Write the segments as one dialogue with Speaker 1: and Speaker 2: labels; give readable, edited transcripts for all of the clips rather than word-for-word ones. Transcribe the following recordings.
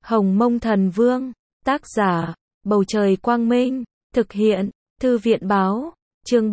Speaker 1: Hồng Mông Thần Vương, tác giả, Bầu Trời Quang Minh, thực hiện, Thư viện Báo, chương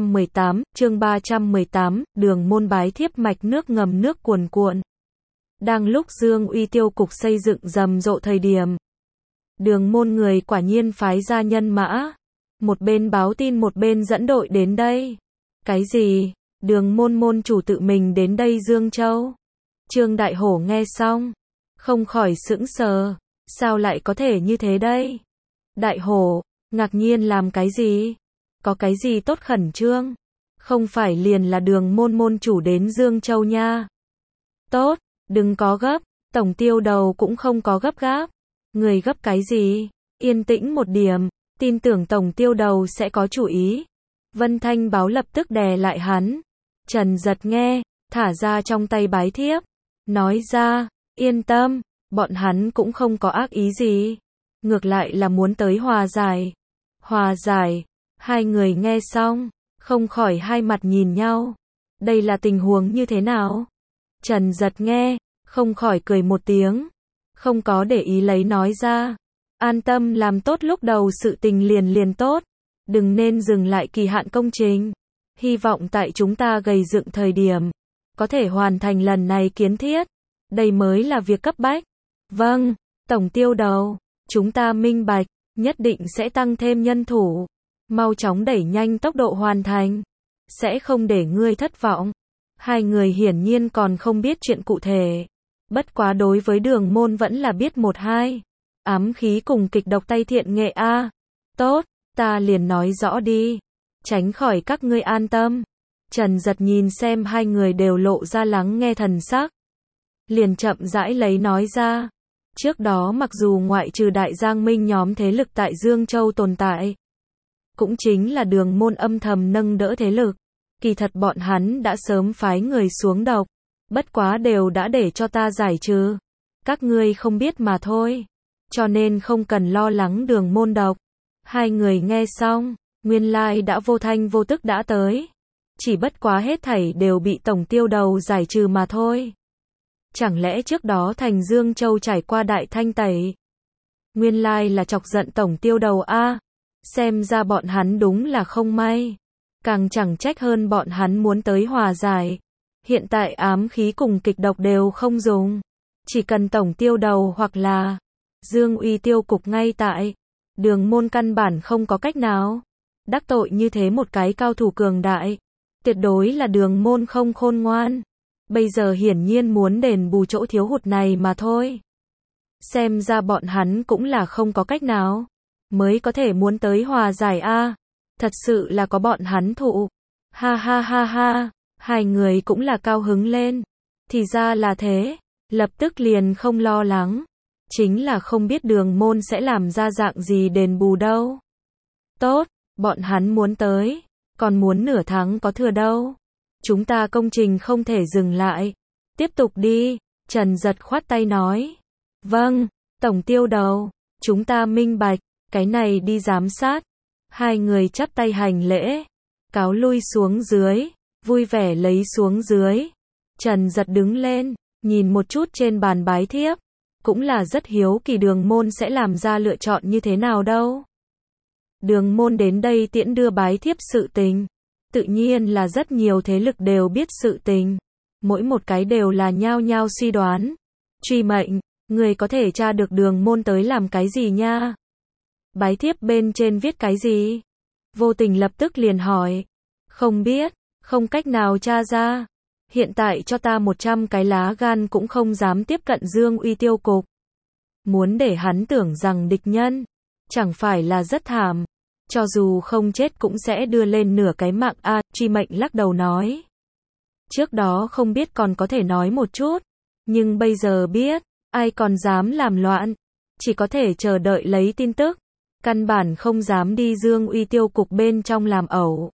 Speaker 1: 318, đường môn bái thiếp mạch nước ngầm nước cuồn cuộn. Đang lúc Dương Uy tiêu cục xây dựng rầm rộ thời điểm, đường môn người quả nhiên phái ra nhân mã, một bên báo tin một bên dẫn đội đến đây. Cái gì? Đường môn môn chủ tự mình đến đây Dương Châu? Trương Đại Hổ nghe xong, không khỏi sững sờ, sao lại có thể như thế đây? Đại Hổ, ngạc nhiên làm cái gì? Có cái gì tốt khẩn trương? Không phải liền là đường môn môn chủ đến Dương Châu nha. Tốt, đừng có gấp, tổng tiêu đầu cũng không có gấp gáp. Người gấp cái gì? Yên tĩnh một điểm, tin tưởng tổng tiêu đầu sẽ có chủ ý. Vân Thanh Báo lập tức đè lại hắn. Trần Giật nghe, thả ra trong tay bái thiếp, nói ra, yên tâm, bọn hắn cũng không có ác ý gì. Ngược lại là muốn tới hòa giải. Hòa giải, hai người nghe xong, không khỏi hai mặt nhìn nhau. Đây là tình huống như thế nào? Trần Giật nghe, không khỏi cười một tiếng. Không có để ý lấy nói ra. An tâm làm tốt lúc đầu sự tình liền tốt. Đừng nên dừng lại kỳ hạn công trình. Hy vọng tại chúng ta gầy dựng thời điểm, có thể hoàn thành lần này kiến thiết. Đây mới là việc cấp bách. Vâng, tổng tiêu đầu, chúng ta minh bạch, nhất định sẽ tăng thêm nhân thủ. Mau chóng đẩy nhanh tốc độ hoàn thành. Sẽ không để ngươi thất vọng. Hai người hiển nhiên còn không biết chuyện cụ thể. Bất quá đối với đường môn vẫn là biết một hai. Ám khí cùng kịch độc tay thiện nghệ a. Tốt, ta liền nói rõ đi. Tránh khỏi các ngươi an tâm. Trần Giật nhìn xem hai người đều lộ ra lắng nghe thần sắc. Liền chậm rãi lấy nói ra. Trước đó mặc dù ngoại trừ Đại Giang Minh nhóm thế lực tại Dương Châu tồn tại, cũng chính là đường môn âm thầm nâng đỡ thế lực. Kỳ thật bọn hắn đã sớm phái người xuống độc. Bất quá đều đã để cho ta giải trừ. Các ngươi không biết mà thôi. Cho nên không cần lo lắng đường môn độc. Hai người nghe xong, nguyên lai đã vô thanh vô tức đã tới. Chỉ bất quá hết thảy đều bị tổng tiêu đầu giải trừ mà thôi. Chẳng lẽ trước đó thành Dương Châu trải qua đại thanh tẩy? Nguyên lai là chọc giận tổng tiêu đầu a. Xem ra bọn hắn đúng là không may. Càng chẳng trách hơn bọn hắn muốn tới hòa giải. Hiện tại ám khí cùng kịch độc đều không dùng. Chỉ cần tổng tiêu đầu hoặc là Dương Uy tiêu cục ngay tại. Đường môn căn bản không có cách nào. Đắc tội như thế một cái cao thủ cường đại. Tuyệt đối là đường môn không khôn ngoan. Bây giờ hiển nhiên muốn đền bù chỗ thiếu hụt này mà thôi. Xem ra bọn hắn cũng là không có cách nào. Mới có thể muốn tới hòa giải a. Thật sự là có bọn hắn thụ. Ha ha ha ha. Hai người cũng là cao hứng lên. Thì ra là thế. Lập tức liền không lo lắng. Chính là không biết đường môn sẽ làm ra dạng gì đền bù đâu. Tốt, bọn hắn muốn tới. Còn muốn nửa tháng có thừa đâu. Chúng ta công trình không thể dừng lại. Tiếp tục đi. Trần Giật khoát tay nói. Vâng, tổng tiêu đầu. Chúng ta minh bạch. Cái này đi giám sát. Hai người chắp tay hành lễ. Cáo lui xuống dưới. Vui vẻ lấy xuống dưới. Trần Giật đứng lên. Nhìn một chút trên bàn bái thiếp. Cũng là rất hiếu kỳ đường môn sẽ làm ra lựa chọn như thế nào đâu. Đường môn đến đây tiễn đưa bái thiếp sự tình. Tự nhiên là rất nhiều thế lực đều biết sự tình. Mỗi một cái đều là nhao nhao suy đoán. Truy mệnh, người có thể tra được đường môn tới làm cái gì nha? Bái thiếp bên trên viết cái gì? Vô Tình lập tức liền hỏi. Không biết, không cách nào tra ra. Hiện tại cho ta 100 cái lá gan cũng không dám tiếp cận Dương Uy tiêu cục. Muốn để hắn tưởng rằng địch nhân, chẳng phải là rất thảm. Cho dù không chết cũng sẽ đưa lên nửa cái mạng a. Truy mệnh lắc đầu nói. Trước đó không biết còn có thể nói một chút. Nhưng bây giờ biết, ai còn dám làm loạn. Chỉ có thể chờ đợi lấy tin tức. Căn bản không dám đi Dương Uy tiêu cục bên trong làm ẩu.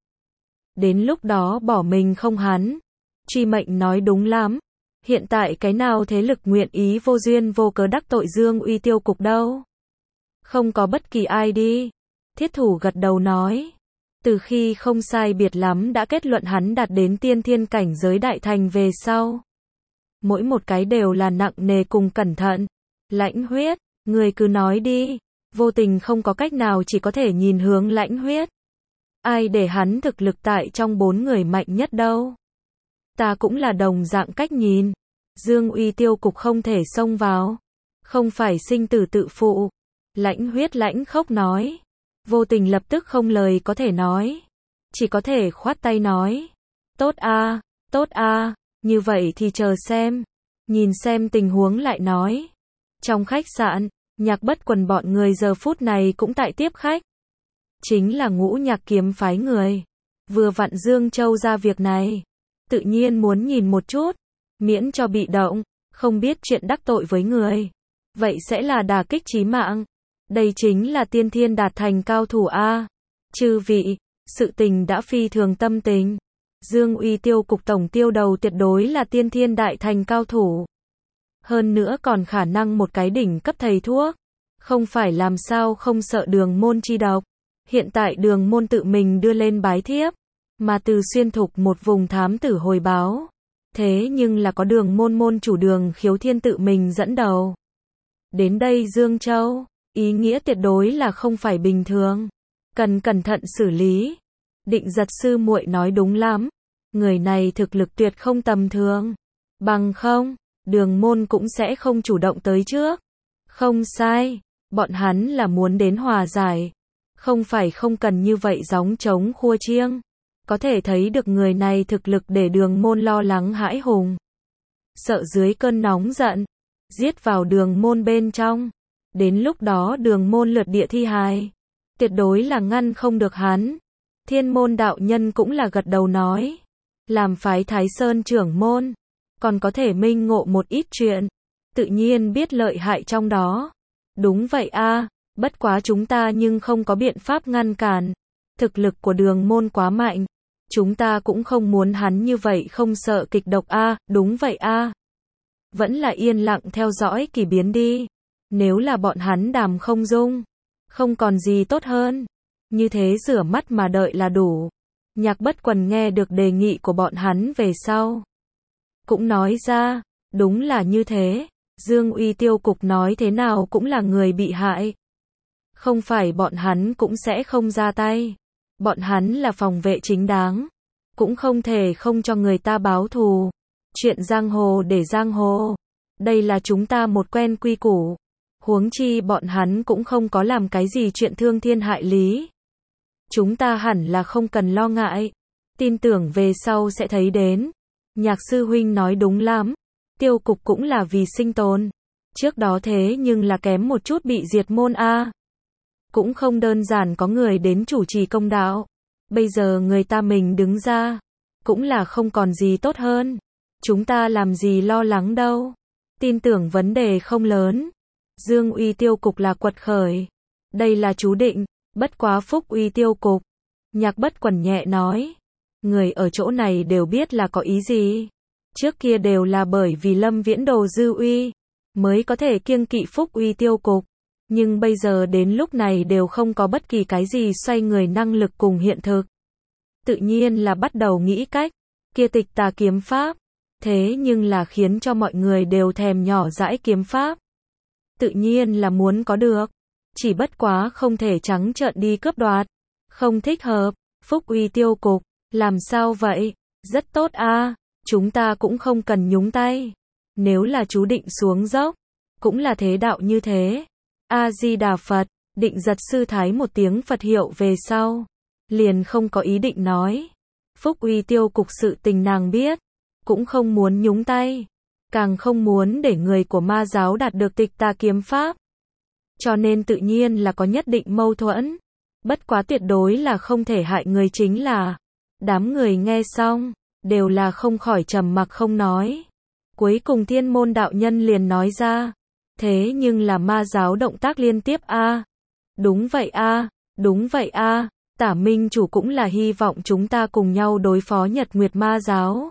Speaker 1: Đến lúc đó bỏ mình không hắn. Truy mệnh nói đúng lắm. Hiện tại cái nào thế lực nguyện ý vô duyên vô cớ đắc tội Dương Uy tiêu cục đâu. Không có bất kỳ ai đi. Thiết thủ gật đầu nói. Từ khi không sai biệt lắm đã kết luận hắn đạt đến tiên thiên cảnh giới đại thành về sau. Mỗi một cái đều là nặng nề cùng cẩn thận. Lãnh huyết, Người cứ nói đi. Vô Tình không có cách nào, chỉ có thể nhìn hướng Lãnh Huyết. Ai để hắn thực lực tại trong 4 người mạnh nhất đâu. Ta cũng là đồng dạng cách nhìn. Dương Uy tiêu cục không thể xông vào. Không phải sinh tử tự phụ. Lãnh Huyết lãnh khốc nói. Vô Tình lập tức không lời có thể nói. Chỉ có thể khoát tay nói. Tốt a, như vậy thì chờ xem. Nhìn xem tình huống lại nói. Trong khách sạn, Nhạc Bất Quần bọn người giờ phút này cũng tại tiếp khách. Chính là Ngũ Nhạc kiếm phái người. Vừa vặn Dương Châu ra việc này. Tự nhiên muốn nhìn một chút. Miễn cho bị động, không biết chuyện đắc tội với người. Vậy sẽ là đả kích chí mạng. Đây chính là tiên thiên đạt thành cao thủ a. Chư vị, sự tình đã phi thường tâm tình. Dương Uy tiêu cục tổng tiêu đầu tuyệt đối là tiên thiên đại thành cao thủ. Hơn nữa còn khả năng một cái đỉnh cấp thầy thuốc. Không phải làm sao không sợ Đường Môn chi độc. Hiện tại Đường Môn tự mình đưa lên bái thiếp. Mà từ Xuyên Thục một vùng thám tử hồi báo. Thế nhưng là có Đường Môn môn chủ Đường Khiếu Thiên tự mình dẫn đầu. Đến đây Dương Châu, ý nghĩa tuyệt đối là không phải bình thường. Cần cẩn thận xử lý. Định Giật sư muội nói đúng lắm. Người này thực lực tuyệt không tầm thường. Bằng không, Đường Môn cũng sẽ không chủ động tới trước. Không sai, bọn hắn là muốn đến hòa giải. Không phải không cần như vậy gióng trống khua chiêng. Có thể thấy được người này thực lực để Đường Môn lo lắng hãi hùng. Sợ dưới cơn nóng giận, giết vào Đường Môn bên trong. Đến lúc đó Đường Môn lượt địa thi hài. Tuyệt đối là ngăn không được hắn. Thiên Môn đạo nhân cũng là gật đầu nói. Làm phái Thái Sơn trưởng môn. Còn có thể minh ngộ một ít chuyện. Tự nhiên biết lợi hại trong đó. Đúng vậy a, bất quá chúng ta nhưng không có biện pháp ngăn cản. Thực lực của Đường Môn quá mạnh. Chúng ta cũng không muốn hắn như vậy không sợ kịch độc a, đúng vậy a. Vẫn là yên lặng theo dõi kỳ biến đi. Nếu là bọn hắn Đàm không dung, không còn gì tốt hơn. Như thế rửa mắt mà đợi là đủ. Nhạc Bất Quần nghe được đề nghị của bọn hắn về sau. Cũng nói ra, đúng là như thế. Dương Uy tiêu cục nói thế nào cũng là người bị hại. Không phải bọn hắn cũng sẽ không ra tay. Bọn hắn là phòng vệ chính đáng. Cũng không thể không cho người ta báo thù. Chuyện giang hồ để giang hồ. Đây là chúng ta một quen quy củ. Huống chi bọn hắn cũng không có làm cái gì chuyện thương thiên hại lý. Chúng ta hẳn là không cần lo ngại. Tin tưởng về sau sẽ thấy đến. Nhạc sư huynh nói đúng lắm. Tiêu cục cũng là vì sinh tồn. Trước đó thế nhưng là kém một chút bị diệt môn a. Cũng không đơn giản có người đến chủ trì công đạo. Bây giờ người ta mình đứng ra. Cũng là không còn gì tốt hơn. Chúng ta làm gì lo lắng đâu. Tin tưởng vấn đề không lớn. Dương Uy tiêu cục là quật khởi. Đây là chú định. Bất quá Phúc Uy tiêu cục. Nhạc Bất Quần nhẹ nói. Người ở chỗ này đều biết là có ý gì. Trước kia đều là bởi vì Lâm Viễn Đồ dư uy. Mới có thể kiêng kỵ Phúc Uy tiêu cục. Nhưng bây giờ đến lúc này đều không có bất kỳ cái gì xoay người năng lực cùng hiện thực. Tự nhiên là bắt đầu nghĩ cách. Kia Tịch Tà kiếm pháp. Thế nhưng là khiến cho mọi người đều thèm nhỏ dãi kiếm pháp. Tự nhiên là muốn có được. Chỉ bất quá không thể trắng trợn đi cướp đoạt. Không thích hợp. Phúc Uy tiêu cục. Làm sao vậy? Rất tốt a, chúng ta cũng không cần nhúng tay. Nếu là chú định xuống dốc. Cũng là thế đạo như thế. A-di-đà Phật. Định Giật sư thái một tiếng Phật hiệu về sau. Liền không có ý định nói. Phúc Uy tiêu cục sự tình nàng biết. Cũng không muốn nhúng tay. Càng không muốn để người của ma giáo đạt được Tịch Tà kiếm pháp. Cho nên tự nhiên là có nhất định mâu thuẫn. Bất quá tuyệt đối là không thể hại người chính là. Đám người nghe xong. Đều là không khỏi trầm mặc không nói. Cuối cùng Thiên Môn đạo nhân liền nói ra. Thế nhưng là ma giáo động tác liên tiếp a. Đúng vậy a, đúng vậy a. Tả Minh chủ cũng là hy vọng chúng ta cùng nhau đối phó Nhật Nguyệt ma giáo.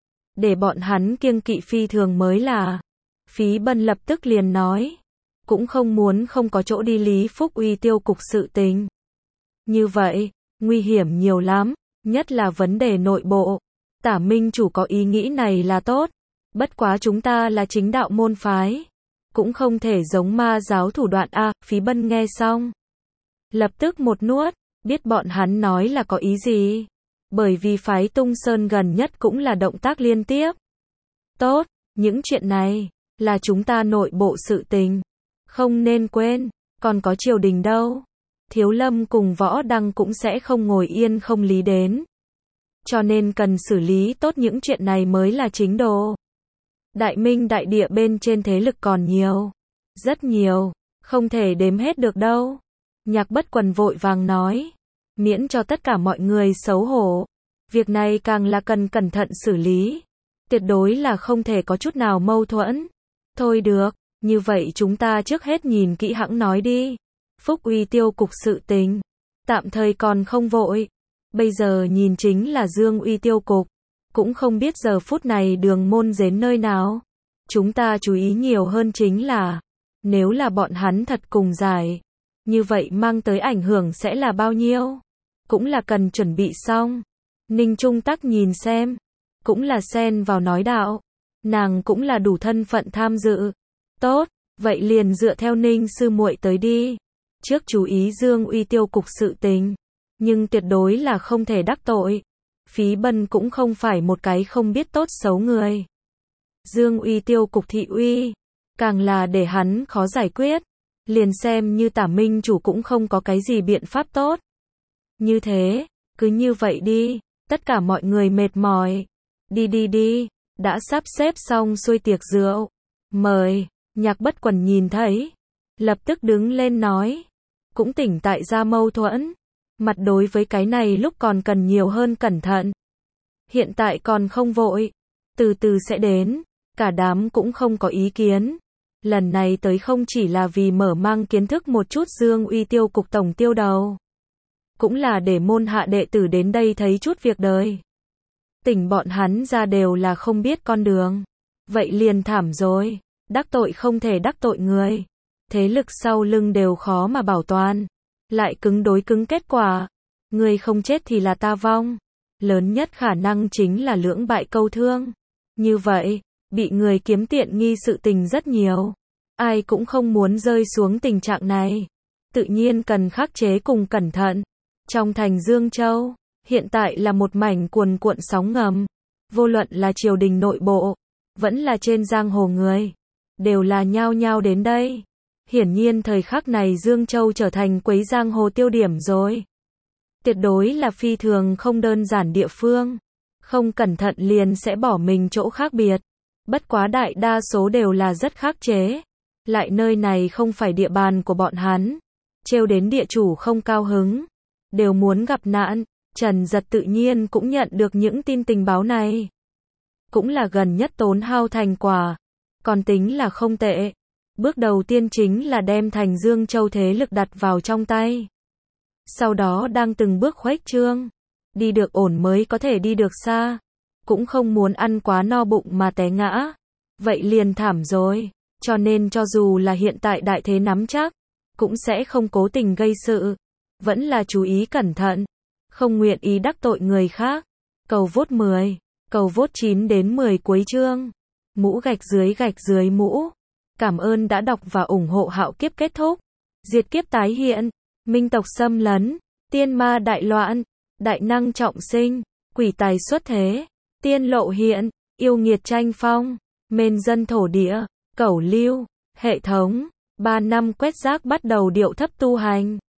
Speaker 1: Để bọn hắn kiêng kỵ phi thường mới là. Phí Bân lập tức liền nói. Cũng không muốn không có chỗ đi Lý Phúc Uy tiêu cục sự tình. Như vậy, nguy hiểm nhiều lắm, nhất là vấn đề nội bộ. Tả Minh chủ có ý nghĩ này là tốt. Bất quá chúng ta là chính đạo môn phái. cũng không thể giống ma giáo thủ đoạn a. Phí Bân nghe xong, lập tức một nuốt, biết bọn hắn nói là có ý gì. Bởi vì phái Tung Sơn gần nhất cũng là động tác liên tiếp. Tốt, những chuyện này là chúng ta nội bộ sự tình, không nên quên, còn có triều đình đâu. Thiếu Lâm cùng Võ Đăng cũng sẽ không ngồi yên không lý đến. Cho nên cần xử lý tốt những chuyện này mới là chính đồ. Đại Minh đại địa bên trên thế lực còn nhiều, rất nhiều, không thể đếm hết được đâu. Nhạc Bất Quần vội vàng nói, miễn cho tất cả mọi người xấu hổ. Việc này càng là cần cẩn thận xử lý, tuyệt đối là không thể có chút nào mâu thuẫn. Thôi được, như vậy chúng ta trước hết nhìn kỹ hãng nói đi. Phúc Uy tiêu cục sự tình, tạm thời còn không vội. Bây giờ nhìn chính là Dương Uy tiêu cục, cũng không biết giờ phút này Đường Môn đến nơi nào. Chúng ta chú ý nhiều hơn chính là, nếu là bọn hắn thật cùng giải, như vậy mang tới ảnh hưởng sẽ là bao nhiêu, cũng là cần chuẩn bị xong. Ninh Trung Tắc nhìn xem, cũng là xen vào nói đạo, nàng cũng là đủ thân phận tham dự. Tốt, vậy liền dựa theo Ninh sư muội tới đi. Trước chú ý Dương Uy tiêu cục sự tình, nhưng tuyệt đối là không thể đắc tội. Phí Bân cũng không phải một cái không biết tốt xấu người. Dương Uy tiêu cục thị uy, càng là để hắn khó giải quyết. Liền xem như Tả Minh chủ cũng không có cái gì biện pháp tốt. Như thế, cứ như vậy đi, tất cả mọi người mệt mỏi. Đi, đã sắp xếp xong xuôi tiệc rượu. Mời, Nhạc Bất Quần nhìn thấy, lập tức đứng lên nói, cũng tỉnh tại ra mâu thuẫn. Mặt đối với cái này lúc còn cần nhiều hơn cẩn thận. Hiện tại còn không vội, từ từ sẽ đến, cả đám cũng không có ý kiến. Lần này tới không chỉ là vì mở mang kiến thức một chút Dương Uy tiêu cục tổng tiêu đầu, cũng là để môn hạ đệ tử đến đây thấy chút việc đời. Tỉnh bọn hắn ra đều là không biết con đường, vậy liền thảm rồi, đắc tội không thể đắc tội người, thế lực sau lưng đều khó mà bảo toàn, lại cứng đối cứng kết quả, người không chết thì là ta vong, lớn nhất khả năng chính là lưỡng bại câu thương. Như vậy, bị người kiếm tiện nghi sự tình rất nhiều, ai cũng không muốn rơi xuống tình trạng này, tự nhiên cần khắc chế cùng cẩn thận. Trong thành Dương Châu, hiện tại là một mảnh cuồn cuộn sóng ngầm, vô luận là triều đình nội bộ, vẫn là trên giang hồ người, đều là nhao nhao đến đây. Hiển nhiên thời khắc này Dương Châu trở thành quấy giang hồ tiêu điểm rồi. Tuyệt đối là phi thường không đơn giản địa phương, không cẩn thận liền sẽ bỏ mình chỗ khác biệt. Bất quá đại đa số đều là rất khắc chế, lại nơi này không phải địa bàn của bọn hắn, trêu đến địa chủ không cao hứng, đều muốn gặp nạn. Trần Giật tự nhiên cũng nhận được những tin tình báo này, cũng là gần nhất tốn hao thành quả, còn tính là không tệ. Bước đầu tiên chính là đem thành Dương Châu thế lực đặt vào trong tay, sau đó đang từng bước khuếch trương, đi được ổn mới có thể đi được xa, cũng không muốn ăn quá no bụng mà té ngã, vậy liền thảm rồi. Cho nên cho dù là hiện tại đại thế nắm chắc, cũng sẽ không cố tình gây sự, vẫn là chú ý cẩn thận, không nguyện ý đắc tội người khác. Cầu vote 10, cầu vote 9 đến 10 cuối chương. Mũ gạch dưới mũ. Cảm ơn đã đọc và ủng hộ. Hạo kiếp kết thúc, diệt kiếp tái hiện, minh tộc xâm lấn, tiên ma đại loạn, đại năng trọng sinh, quỷ tài xuất thế, tiên lộ hiện, yêu nghiệt tranh phong, mên dân thổ địa, cẩu lưu, hệ thống, 3 năm quét rác bắt đầu điệu thấp tu hành.